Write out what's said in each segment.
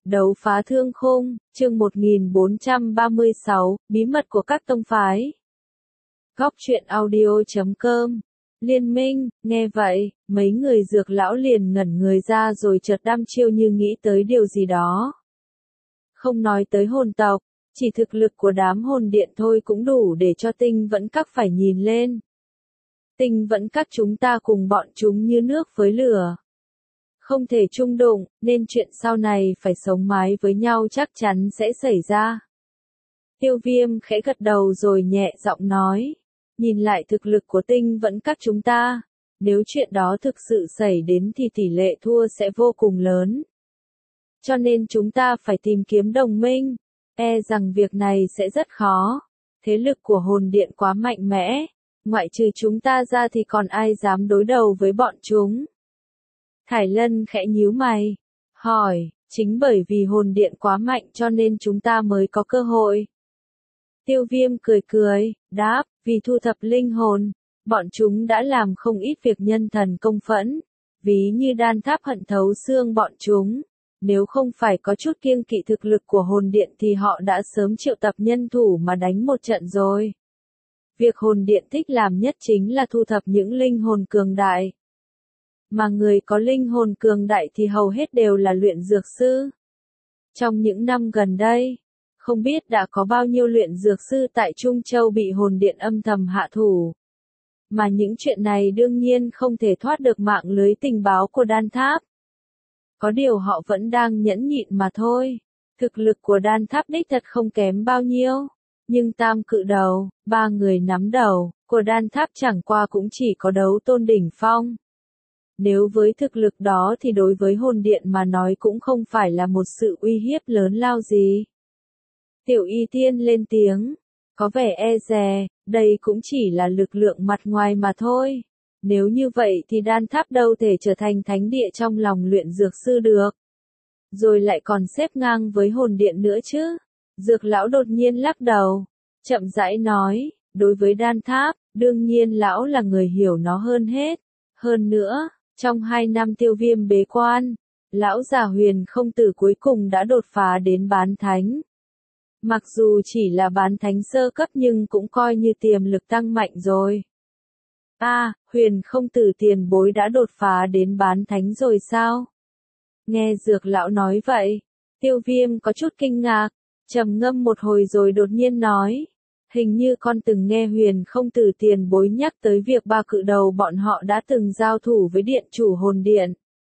Đấu phá thương khung, chương 1436, bí mật của các tông phái. Góc truyện audio.com. Liên minh, nghe vậy, mấy người dược lão liền ngẩn người ra rồi chợt đăm chiêu như nghĩ tới điều gì đó. Không nói tới hồn tộc, chỉ thực lực của đám hồn điện thôi cũng đủ để cho Tinh Vẫn Các phải nhìn lên. Tinh Vẫn Các chúng ta cùng bọn chúng như nước với lửa. Không thể chung đụng, nên chuyện sau này phải sống mái với nhau chắc chắn sẽ xảy ra. Tiêu Viêm khẽ gật đầu rồi nhẹ giọng nói. Nhìn lại thực lực của Tinh Vẫn Các chúng ta, nếu chuyện đó thực sự xảy đến thì tỷ lệ thua sẽ vô cùng lớn. Cho nên chúng ta phải tìm kiếm đồng minh, e rằng việc này sẽ rất khó. Thế lực của hồn điện quá mạnh mẽ, ngoại trừ chúng ta ra thì còn ai dám đối đầu với bọn chúng. Thải Lân khẽ nhíu mày, hỏi, chính bởi vì hồn điện quá mạnh cho nên chúng ta mới có cơ hội. Tiêu Viêm cười cười, đáp, vì thu thập linh hồn, bọn chúng đã làm không ít việc nhân thần công phẫn, ví như đan tháp hận thấu xương bọn chúng. Nếu không phải có chút kiêng kỵ thực lực của hồn điện thì họ đã sớm triệu tập nhân thủ mà đánh một trận rồi. Việc hồn điện thích làm nhất chính là thu thập những linh hồn cường đại. Mà người có linh hồn cường đại thì hầu hết đều là luyện dược sư. Trong những năm gần đây, không biết đã có bao nhiêu luyện dược sư tại Trung Châu bị hồn điện âm thầm hạ thủ. Mà những chuyện này đương nhiên không thể thoát được mạng lưới tình báo của đan tháp. Có điều họ vẫn đang nhẫn nhịn mà thôi. Thực lực của đan tháp đích thật không kém bao nhiêu. Nhưng tam cự đầu, ba người nắm đầu, của đan tháp chẳng qua cũng chỉ có đấu tôn đỉnh phong. Nếu với thực lực đó thì đối với hồn điện mà nói cũng không phải là một sự uy hiếp lớn lao gì. Tiểu Y Tiên lên tiếng, có vẻ e dè, đây cũng chỉ là lực lượng mặt ngoài mà thôi. Nếu như vậy thì đan tháp đâu thể trở thành thánh địa trong lòng luyện dược sư được. Rồi lại còn xếp ngang với hồn điện nữa chứ. Dược lão đột nhiên lắc đầu, chậm rãi nói, đối với đan tháp, đương nhiên lão là người hiểu nó hơn hết. Hơn nữa, trong 2 năm Tiêu Viêm bế quan, lão già Huyền Không Tử cuối cùng đã đột phá đến bán thánh. Mặc dù chỉ là bán thánh sơ cấp nhưng cũng coi như tiềm lực tăng mạnh rồi. Huyền Không Tử tiền bối đã đột phá đến bán thánh rồi sao? Nghe dược lão nói vậy, Tiêu Viêm có chút kinh ngạc, trầm ngâm một hồi rồi đột nhiên nói. Hình như con từng nghe Huyền Không Tử tiền bối nhắc tới việc ba cự đầu bọn họ đã từng giao thủ với điện chủ hồn điện.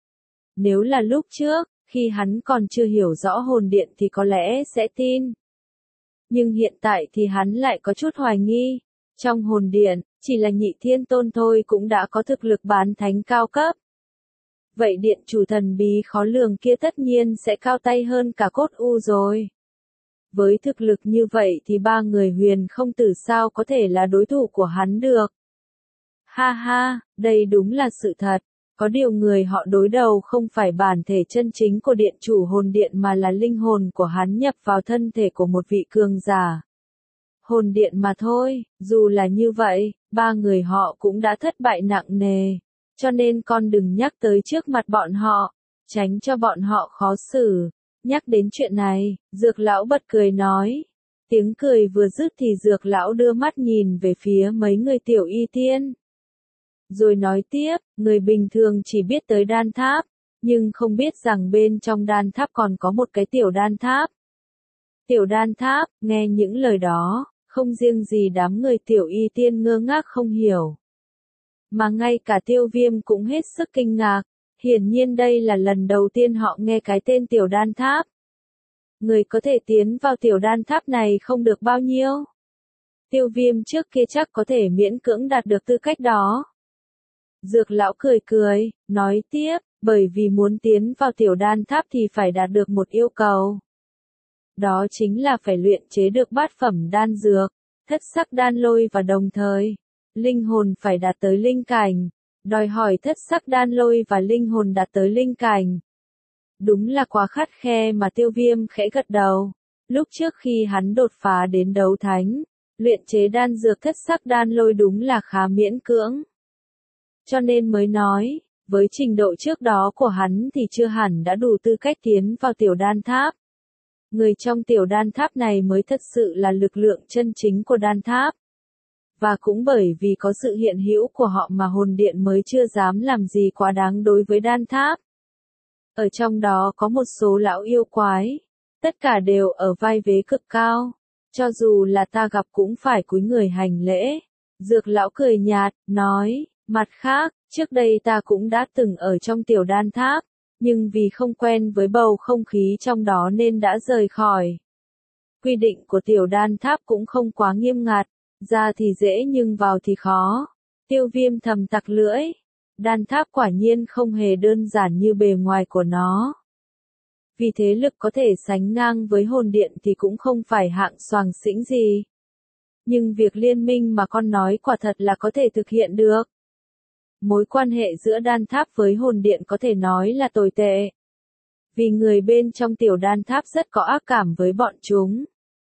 Nếu là lúc trước, khi hắn còn chưa hiểu rõ hồn điện thì có lẽ sẽ tin. Nhưng hiện tại thì hắn lại có chút hoài nghi. Trong hồn điện, chỉ là Nhị Thiên Tôn thôi cũng đã có thực lực bán thánh cao cấp. Vậy điện chủ thần bí khó lường kia tất nhiên sẽ cao tay hơn cả Cốt U rồi. Với thực lực như vậy thì ba người Huyền Không Tử sao có thể là đối thủ của hắn được. Ha ha, đây đúng là sự thật. Có điều người họ đối đầu không phải bản thể chân chính của điện chủ hồn điện mà là linh hồn của hắn nhập vào thân thể của một vị cường giả. Hồn điện mà thôi, dù là như vậy, ba người họ cũng đã thất bại nặng nề. Cho nên con đừng nhắc tới trước mặt bọn họ, tránh cho bọn họ khó xử. Nhắc đến chuyện này, dược lão bật cười nói. Tiếng cười vừa dứt thì dược lão đưa mắt nhìn về phía mấy người Tiểu Y Tiên. Rồi nói tiếp, người bình thường chỉ biết tới đan tháp, nhưng không biết rằng bên trong đan tháp còn có một cái tiểu đan tháp. Tiểu đan tháp, nghe những lời đó, không riêng gì đám người Tiểu Y Tiên ngơ ngác không hiểu. Mà ngay cả Tiêu Viêm cũng hết sức kinh ngạc, hiển nhiên đây là lần đầu tiên họ nghe cái tên tiểu đan tháp. Người có thể tiến vào tiểu đan tháp này không được bao nhiêu. Tiêu Viêm trước kia chắc có thể miễn cưỡng đạt được tư cách đó. Dược lão cười cười, nói tiếp, bởi vì muốn tiến vào tiểu đan tháp thì phải đạt được một yêu cầu. Đó chính là phải luyện chế được bát phẩm đan dược, thất sắc đan lôi và đồng thời, linh hồn phải đạt tới linh cảnh, đòi hỏi thất sắc đan lôi và linh hồn đạt tới linh cảnh. Đúng là quá khắt khe mà Tiêu Viêm khẽ gật đầu. Lúc trước khi hắn đột phá đến đấu thánh, luyện chế đan dược thất sắc đan lôi đúng là khá miễn cưỡng. Cho nên mới nói, Với trình độ trước đó của hắn thì chưa hẳn đã đủ tư cách tiến vào tiểu đan tháp. Người trong tiểu đan tháp này mới thật sự là lực lượng chân chính của đan tháp. Và cũng bởi vì có sự hiện hữu của họ mà hồn điện mới chưa dám làm gì quá đáng đối với đan tháp. Ở trong đó có một số lão yêu quái, tất cả đều ở vai vế cực cao, cho dù là ta gặp cũng phải cúi người hành lễ. Dược lão cười nhạt, nói, mặt khác, trước đây ta cũng đã từng ở trong tiểu đan tháp, nhưng vì không quen với bầu không khí trong đó nên đã rời khỏi. Quy định của tiểu đan tháp cũng không quá nghiêm ngặt, ra thì dễ nhưng vào thì khó. Tiêu Viêm thầm tặc lưỡi, đan tháp quả nhiên không hề đơn giản như bề ngoài của nó. Vì thế lực có thể sánh ngang với hồn điện thì cũng không phải hạng xoàng xĩnh gì. Nhưng việc liên minh mà con nói quả thật là có thể thực hiện được. Mối quan hệ giữa đan tháp với hồn điện có thể nói là tồi tệ. Vì người bên trong tiểu đan tháp rất có ác cảm với bọn chúng.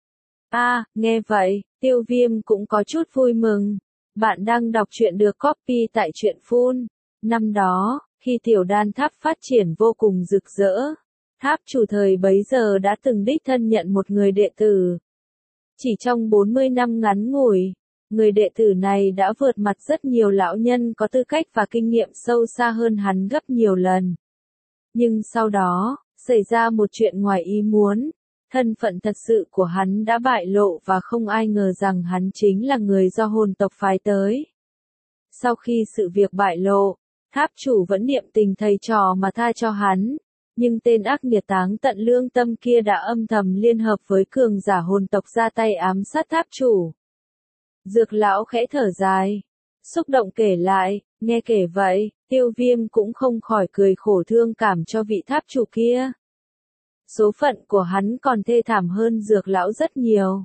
Nghe vậy, Tiêu Viêm cũng có chút vui mừng. Bạn đang đọc truyện được copy tại truyện Phun. Năm đó, khi tiểu đan tháp phát triển vô cùng rực rỡ, tháp chủ thời bấy giờ đã từng đích thân nhận một người đệ tử. Chỉ trong 40 năm ngắn ngủi, người đệ tử này đã vượt mặt rất nhiều lão nhân có tư cách và kinh nghiệm sâu xa hơn hắn gấp nhiều lần. Nhưng sau đó, xảy ra một chuyện ngoài ý muốn. Thân phận thật sự của hắn đã bại lộ và không ai ngờ rằng hắn chính là người do hồn tộc phái tới. Sau khi sự việc bại lộ, tháp chủ vẫn niệm tình thầy trò mà tha cho hắn, nhưng tên ác nghiệt táng tận lương tâm kia đã âm thầm liên hợp với cường giả hồn tộc ra tay ám sát tháp chủ. Dược lão khẽ thở dài, xúc động kể lại, nghe kể vậy, Tiêu Viêm cũng không khỏi cười khổ thương cảm cho vị tháp chủ kia. Số phận của hắn còn thê thảm hơn dược lão rất nhiều.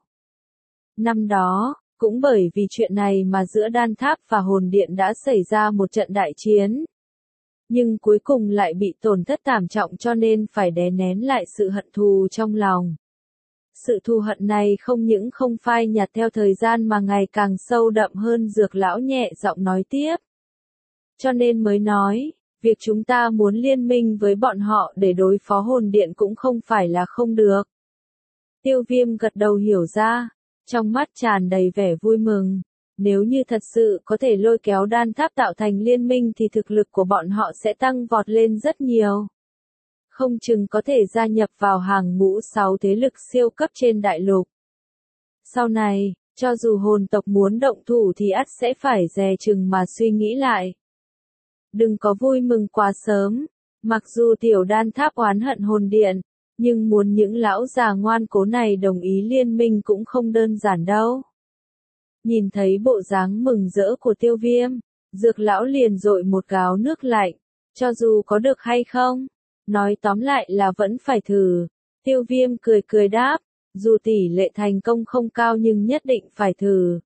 Năm đó, cũng bởi vì chuyện này mà giữa đan tháp và hồn điện đã xảy ra một trận đại chiến. Nhưng cuối cùng lại bị tổn thất thảm trọng cho nên phải đè nén lại sự hận thù trong lòng. Sự thù hận này không những không phai nhạt theo thời gian mà ngày càng sâu đậm hơn, dược lão nhẹ giọng nói tiếp. Cho nên mới nói, việc chúng ta muốn liên minh với bọn họ để đối phó hồn điện cũng không phải là không được. Tiêu Viêm gật đầu hiểu ra, trong mắt tràn đầy vẻ vui mừng. Nếu như thật sự có thể lôi kéo đan tháp tạo thành liên minh thì thực lực của bọn họ sẽ tăng vọt lên rất nhiều. Không chừng có thể gia nhập vào hàng ngũ 6 thế lực siêu cấp trên đại lục. Sau này, cho dù hồn tộc muốn động thủ thì ắt sẽ phải dè chừng mà suy nghĩ lại. Đừng có vui mừng quá sớm, mặc dù tiểu đan tháp oán hận hồn điện, nhưng muốn những lão già ngoan cố này đồng ý liên minh cũng không đơn giản đâu. Nhìn thấy bộ dáng mừng rỡ của Tiêu Viêm, dược lão liền dội một gáo nước lạnh, cho dù có được hay không, nói tóm lại là vẫn phải thử. Tiêu Viêm cười cười đáp, dù tỷ lệ thành công không cao nhưng nhất định phải thử.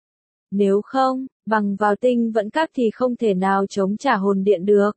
Nếu không, bằng vào tinh vẫn các thì không thể nào chống trả hồn điện được.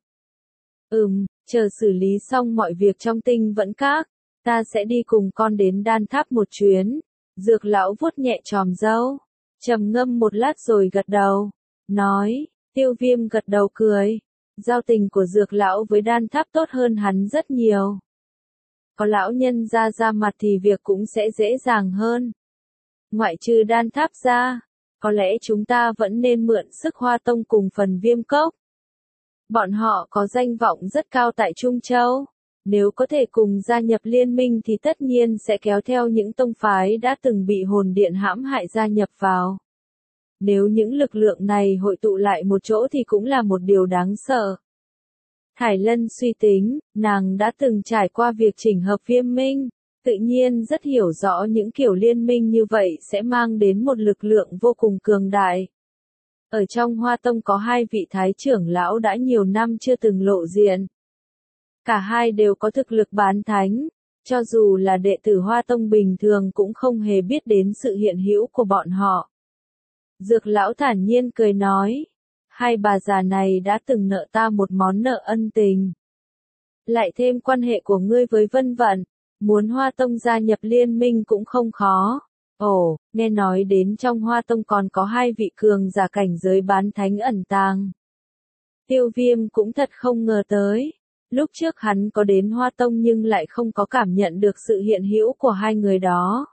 Chờ xử lý xong mọi việc trong tinh vẫn các, ta sẽ đi cùng con đến đan tháp một chuyến. Dược lão vuốt nhẹ chòm râu, trầm ngâm một lát rồi gật đầu, nói. Tiêu Viêm gật đầu cười. Giao tình của dược lão với đan tháp tốt hơn hắn rất nhiều. Có lão nhân ra mặt thì việc cũng sẽ dễ dàng hơn. Ngoại trừ đan tháp ra, có lẽ chúng ta vẫn nên mượn sức Hoa Tông cùng phần Viêm Cốc. Bọn họ có danh vọng rất cao tại Trung Châu. Nếu có thể cùng gia nhập liên minh thì tất nhiên sẽ kéo theo những tông phái đã từng bị hồn điện hãm hại gia nhập vào. Nếu những lực lượng này hội tụ lại một chỗ thì cũng là một điều đáng sợ. Thải Lân suy tính, nàng đã từng trải qua việc chỉnh hợp Viêm Minh, tự nhiên rất hiểu rõ những kiểu liên minh như vậy sẽ mang đến một lực lượng vô cùng cường đại. Ở trong Hoa Tông có 2 vị thái trưởng lão đã nhiều năm chưa từng lộ diện. Cả hai đều có thực lực bán thánh, cho dù là đệ tử Hoa Tông bình thường cũng không hề biết đến sự hiện hữu của bọn họ. Dược lão thản nhiên cười nói, 2 bà già này đã từng nợ ta một món nợ ân tình. Lại thêm quan hệ của ngươi với Vân Vận, muốn Hoa Tông gia nhập liên minh cũng không khó. Nghe nói đến trong Hoa Tông còn có 2 vị cường giả cảnh giới bán thánh ẩn tàng. Tiêu Viêm cũng thật không ngờ tới. Lúc trước hắn có đến Hoa Tông nhưng lại không có cảm nhận được sự hiện hữu của hai người đó.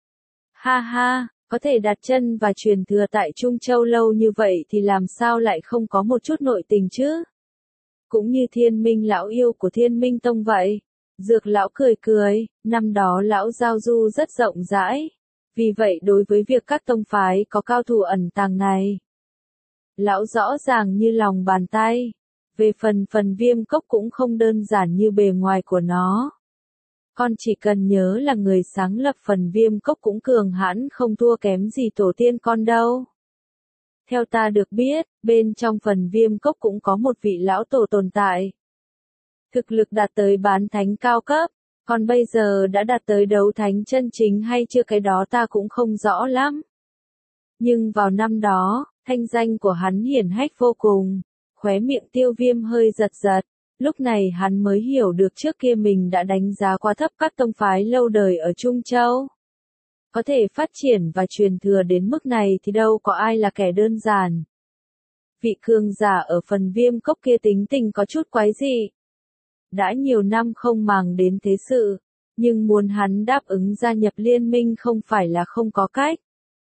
Ha ha, có thể đặt chân và truyền thừa tại Trung Châu lâu như vậy thì làm sao lại không có một chút nội tình chứ? Cũng như Thiên Minh lão yêu của Thiên Minh Tông vậy. Dược lão cười cười, năm đó lão giao du rất rộng rãi. Vì vậy đối với việc các tông phái có cao thủ ẩn tàng này, lão rõ ràng như lòng bàn tay. Về phần Viêm Cốc cũng không đơn giản như bề ngoài của nó. Con chỉ cần nhớ là người sáng lập phần Viêm Cốc cũng cường hãn không thua kém gì tổ tiên con đâu. Theo ta được biết, bên trong phần Viêm Cốc cũng có một vị lão tổ tồn tại. Thực lực đạt tới bán thánh cao cấp, còn bây giờ đã đạt tới đấu thánh chân chính hay chưa cái đó ta cũng không rõ lắm. Nhưng vào năm đó, thanh danh của hắn hiển hách vô cùng, khóe miệng Tiêu Viêm hơi giật giật, lúc này hắn mới hiểu được trước kia mình đã đánh giá quá thấp các tông phái lâu đời ở Trung Châu. Có thể phát triển và truyền thừa đến mức này thì đâu có ai là kẻ đơn giản. Vị cường giả ở phần Viêm Cốc kia tính tình có chút quái dị. Đã nhiều năm không màng đến thế sự, nhưng muốn hắn đáp ứng gia nhập liên minh không phải là không có cách.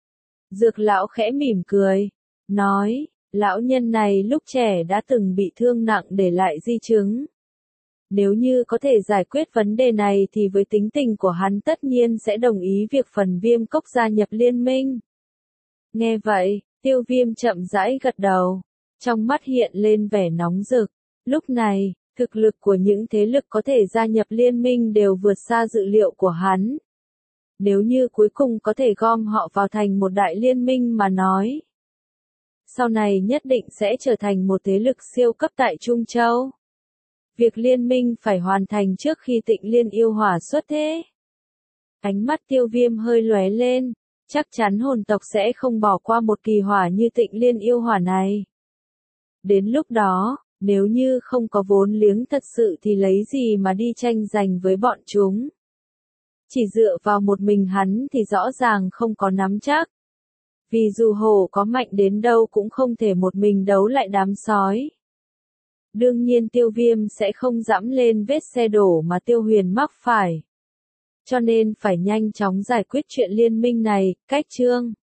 Dược lão khẽ mỉm cười, nói, lão nhân này lúc trẻ đã từng bị thương nặng để lại di chứng. Nếu như có thể giải quyết vấn đề này thì với tính tình của hắn tất nhiên sẽ đồng ý việc phần Viêm Cốc gia nhập liên minh. Nghe vậy, Tiêu Viêm chậm rãi gật đầu, trong mắt hiện lên vẻ nóng rực. Lúc này, thực lực của những thế lực có thể gia nhập liên minh đều vượt xa dự liệu của hắn. Nếu như cuối cùng có thể gom họ vào thành một đại liên minh mà nói, sau này nhất định sẽ trở thành một thế lực siêu cấp tại Trung Châu. Việc liên minh phải hoàn thành trước khi Tịnh Liên yêu hỏa xuất thế. Ánh mắt Tiêu Viêm hơi lóe lên, chắc chắn hồn tộc sẽ không bỏ qua một kỳ hỏa như Tịnh Liên yêu hỏa này. Đến lúc đó, nếu như không có vốn liếng thật sự thì lấy gì mà đi tranh giành với bọn chúng. Chỉ dựa vào một mình hắn thì rõ ràng không có nắm chắc. Vì dù hổ có mạnh đến đâu cũng không thể một mình đấu lại đám sói. Đương nhiên Tiêu Viêm sẽ không dẫm lên vết xe đổ mà Tiêu Huyền mắc phải. Cho nên phải nhanh chóng giải quyết chuyện liên minh này, cách chương.